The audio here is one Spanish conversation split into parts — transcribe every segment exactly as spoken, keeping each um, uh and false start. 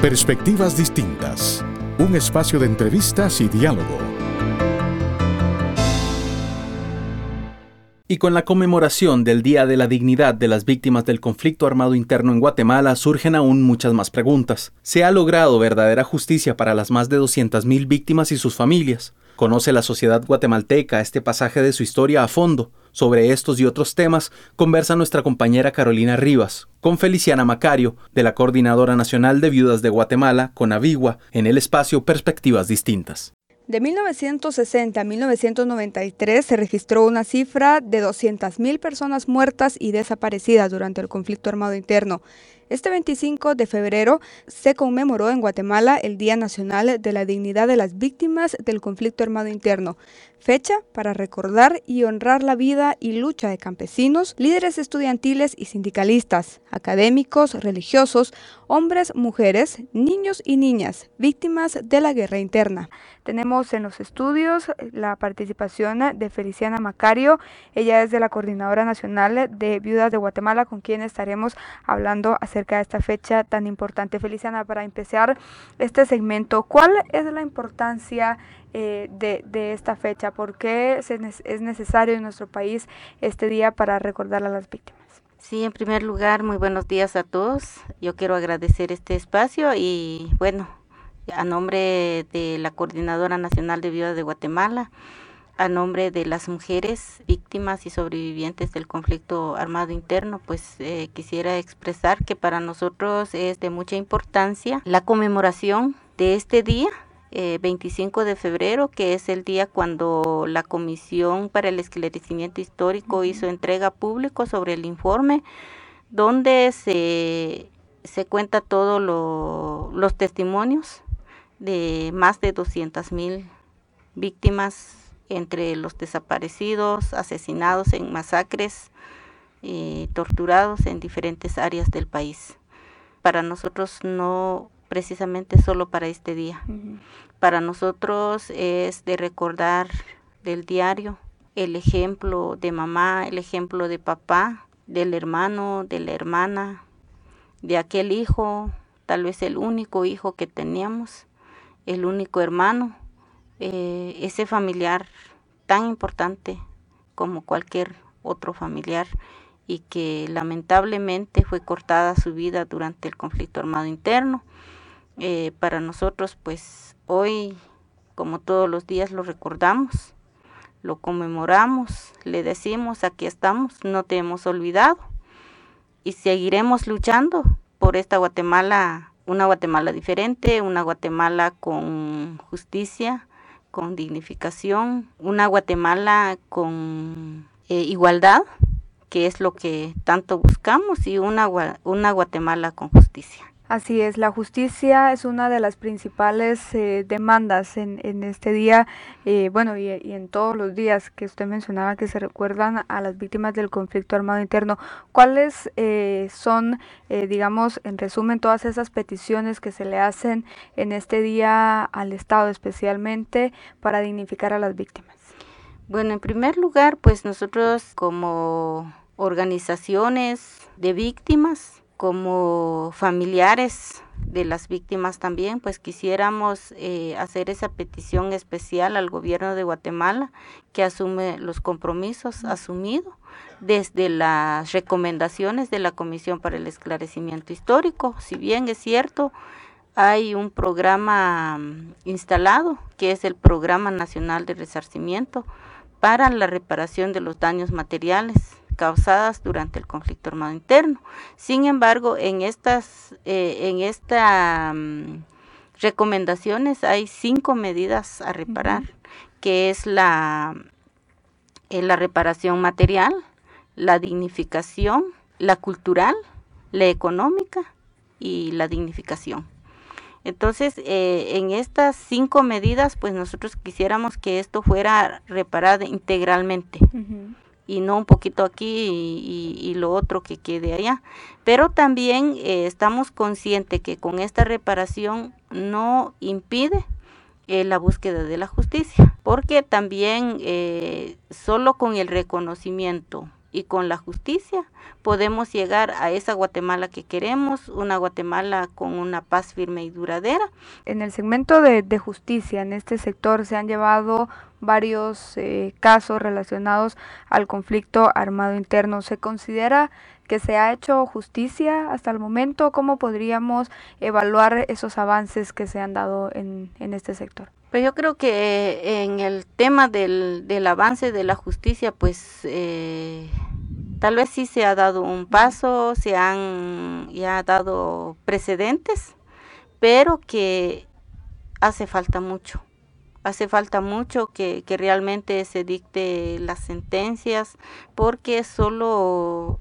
Perspectivas distintas. Un espacio de entrevistas y diálogo. Y con la conmemoración del Día de la Dignidad de las Víctimas del Conflicto Armado Interno en Guatemala surgen aún muchas más preguntas. ¿Se ha logrado verdadera justicia para las más de doscientas mil víctimas y sus familias? ¿Conoce la sociedad guatemalteca este pasaje de su historia a fondo? Sobre estos y otros temas conversa nuestra compañera Carolina Rivas con Feliciana Macario, de la Coordinadora Nacional de Viudas de Guatemala, CONAVIGUA, en el espacio Perspectivas Distintas. De mil novecientos sesenta a mil novecientos noventa y tres se registró una cifra de doscientas mil personas muertas y desaparecidas durante el conflicto armado interno. Este veinticinco de febrero se conmemoró en Guatemala el Día Nacional de la Dignidad de las Víctimas del Conflicto Armado Interno, fecha para recordar y honrar la vida y lucha de campesinos, líderes estudiantiles y sindicalistas, académicos, religiosos, hombres, mujeres, niños y niñas, víctimas de la guerra interna. Tenemos en los estudios la participación de Feliciana Macario. Ella es de la Coordinadora Nacional de Viudas de Guatemala, con quien estaremos hablando acerca de esta fecha tan importante. Feliciana, para empezar este segmento, ¿cuál es la importancia eh, de, de esta fecha? ¿Por qué se, es necesario en nuestro país este día para recordar a las víctimas? Sí, en primer lugar, muy buenos días a todos. Yo quiero agradecer este espacio y, bueno, a nombre de la Coordinadora Nacional de Viudas de Guatemala, a nombre de las mujeres víctimas y sobrevivientes del conflicto armado interno, pues eh, quisiera expresar que para nosotros es de mucha importancia la conmemoración de este día, eh, veinticinco de febrero, que es el día cuando la Comisión para el Esclarecimiento Histórico uh-huh. hizo entrega público sobre el informe, donde se, se cuenta todos lo, los testimonios de más de doscientas mil víctimas, entre los desaparecidos, asesinados en masacres, eh, torturados en diferentes áreas del país. Para nosotros no precisamente solo para este día. Uh-huh. Para nosotros es de recordar del diario el ejemplo de mamá, el ejemplo de papá, del hermano, de la hermana, de aquel hijo, tal vez el único hijo que teníamos, el único hermano, eh, ese familiar tan importante como cualquier otro familiar y que lamentablemente fue cortada su vida durante el conflicto armado interno. Eh, para nosotros, pues hoy, como todos los días, lo recordamos, lo conmemoramos, le decimos, aquí estamos, no te hemos olvidado y seguiremos luchando por esta Guatemala, una Guatemala diferente, una Guatemala con justicia, con dignificación, una Guatemala con eh, igualdad, que es lo que tanto buscamos, y una, una Guatemala con justicia. Así es, la justicia es una de las principales eh, demandas en, en este día, eh, bueno, y, y en todos los días que usted mencionaba que se recuerdan a las víctimas del conflicto armado interno. ¿Cuáles eh, son, eh, digamos, en resumen, todas esas peticiones que se le hacen en este día al Estado, especialmente para dignificar a las víctimas? Bueno, en primer lugar, pues nosotros como organizaciones de víctimas, como familiares de las víctimas también, pues quisiéramos eh, hacer esa petición especial al gobierno de Guatemala, que asume los compromisos asumidos desde las recomendaciones de la Comisión para el Esclarecimiento Histórico. Si bien es cierto, hay un programa instalado, que es el Programa Nacional de Resarcimiento para la reparación de los daños materiales causadas durante el conflicto armado interno. Sin embargo, en estas eh, en estas um, recomendaciones hay cinco medidas a reparar, uh-huh. que es la, eh, la reparación material, la dignificación, la cultural, la económica y la dignificación. Entonces, eh, en estas cinco medidas, pues nosotros quisiéramos que esto fuera reparado integralmente. Uh-huh. Y no un poquito aquí y, y, y lo otro que quede allá. Pero también eh, estamos conscientes que con esta reparación no impide eh, la búsqueda de la justicia, porque también eh, solo con el reconocimiento y con la justicia podemos llegar a esa Guatemala que queremos, una Guatemala con una paz firme y duradera. En el segmento de, de justicia, en este sector se han llevado varios eh, casos relacionados al conflicto armado interno. ¿Se considera que se ha hecho justicia hasta el momento? ¿Cómo podríamos evaluar esos avances que se han dado en, en este sector? Pues yo creo que en el tema del, del avance de la justicia, pues eh, tal vez sí se ha dado un paso, se han ya dado precedentes, pero que hace falta mucho. Hace falta mucho que, que realmente se dicte las sentencias, porque solo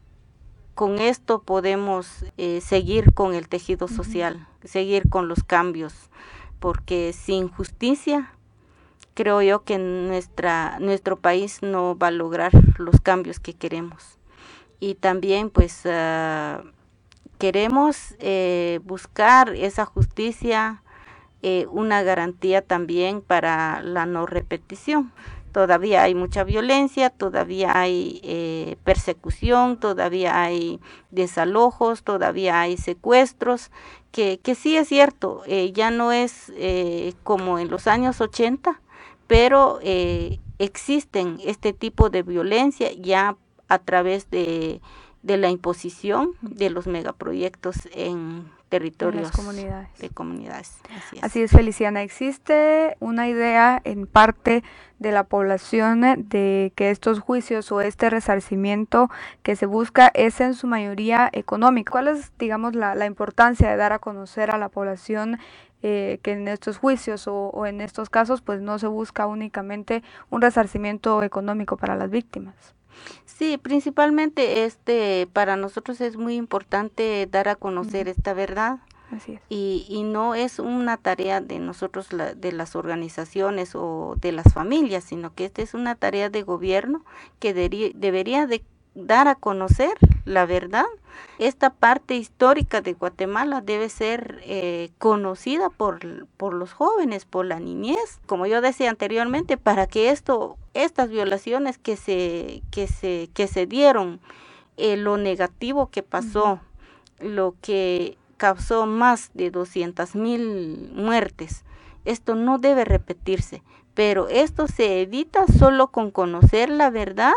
con esto podemos eh, seguir con el tejido social, uh-huh. seguir con los cambios, porque sin justicia creo yo que nuestra, nuestro país no va a lograr los cambios que queremos. Y también pues uh, queremos eh, buscar esa justicia, eh, una garantía también para la no repetición. Todavía hay mucha violencia, todavía hay eh, persecución, todavía hay desalojos, todavía hay secuestros, que, que sí es cierto, eh, ya no es eh, como en los años ochenta, pero eh, existen este tipo de violencia ya a través de, de la imposición de los megaproyectos en territorios comunidades. de comunidades. Así es. Así es, Feliciana. Existe una idea en parte de la población de que estos juicios o este resarcimiento que se busca es en su mayoría económico. ¿Cuál es, digamos, la, la importancia de dar a conocer a la población eh, que en estos juicios o, o en estos casos pues no se busca únicamente un resarcimiento económico para las víctimas? Sí, principalmente este para nosotros es muy importante dar a conocer uh-huh. esta verdad. Así es. Y, y no es una tarea de nosotros, la, de las organizaciones o de las familias, sino que esta es una tarea de gobierno que deri, debería de dar a conocer la verdad. Esta parte histórica de Guatemala debe ser eh, conocida por, por los jóvenes, por la niñez, como yo decía anteriormente, para que esto, estas violaciones que se, que se, que se dieron, eh, lo negativo que pasó, uh-huh. lo que causó más de doscientas mil muertes, esto no debe repetirse, pero esto se evita solo con conocer la verdad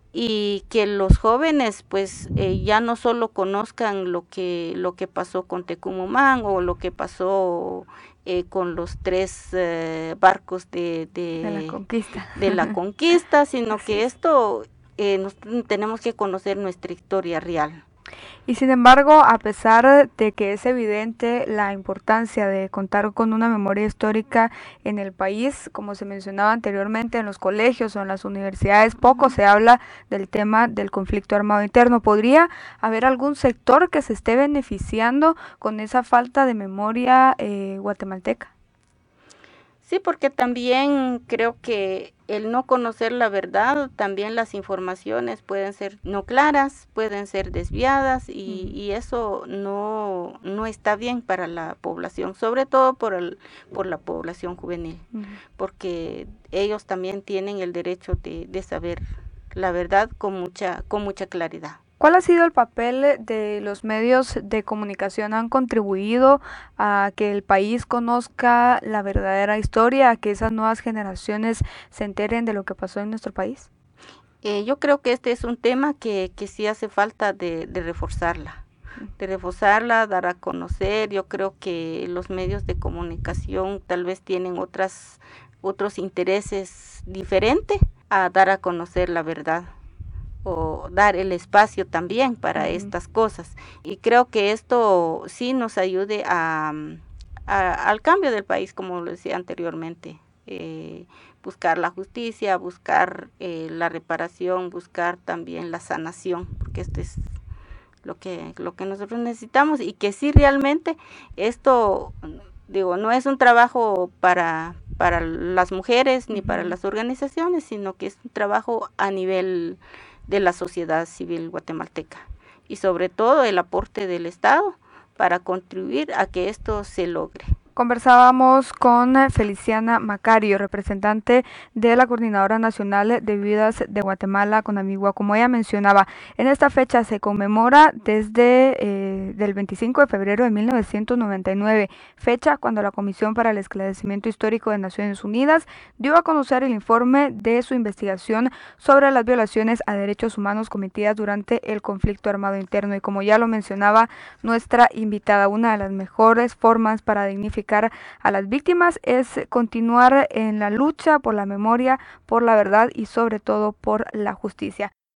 y que los jóvenes pues eh, ya no solo conozcan lo que lo que pasó con Tecumumán o lo que pasó eh, con los tres eh, barcos de, de, de la conquista, de la conquista sino que esto eh, nos, tenemos que conocer nuestra historia real. Y sin embargo, a pesar de que es evidente la importancia de contar con una memoria histórica en el país, como se mencionaba anteriormente, en los colegios o en las universidades, poco se habla del tema del conflicto armado interno. ¿Podría haber algún sector que se esté beneficiando con esa falta de memoria eh, guatemalteca? Sí, porque también creo que el no conocer la verdad, también las informaciones pueden ser no claras, pueden ser desviadas y, uh-huh. y eso no, no está bien para la población, sobre todo por, el, por la población juvenil, uh-huh. porque ellos también tienen el derecho de, de saber la verdad con mucha, con mucha claridad. ¿Cuál ha sido el papel de los medios de comunicación? ¿Han contribuido a que el país conozca la verdadera historia, a que esas nuevas generaciones se enteren de lo que pasó en nuestro país? Eh, yo creo que este es un tema que, que sí hace falta de, de reforzarla, de reforzarla, dar a conocer. Yo creo que los medios de comunicación tal vez tienen otras, otros intereses diferentes a dar a conocer la verdad, o dar el espacio también para uh-huh. estas cosas. Y creo que esto sí nos ayude a, a, al cambio del país, como lo decía anteriormente. Eh, buscar la justicia, buscar eh, la reparación, buscar también la sanación, porque esto es lo que, lo que nosotros necesitamos y que sí realmente esto, digo, no es un trabajo para, para las mujeres ni uh-huh. para las organizaciones, sino que es un trabajo a nivel de la sociedad civil guatemalteca y sobre todo el aporte del Estado para contribuir a que esto se logre. Conversábamos con Feliciana Macario, representante de la Coordinadora Nacional de Viudas de Guatemala, CONAVIGUA. Como ella mencionaba, en esta fecha se conmemora desde eh, del veinticinco de febrero de mil novecientos noventa y nueve, fecha cuando la Comisión para el Esclarecimiento Histórico de Naciones Unidas dio a conocer el informe de su investigación sobre las violaciones a derechos humanos cometidas durante el conflicto armado interno. Y como ya lo mencionaba nuestra invitada, una de las mejores formas para dignificar a las víctimas es continuar en la lucha por la memoria, por la verdad y sobre todo por la justicia.